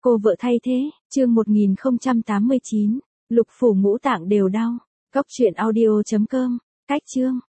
Cô vợ thay thế, chương 1089, lục phủ ngũ tạng đều đau. Cốc truyện audio.com, cách chương.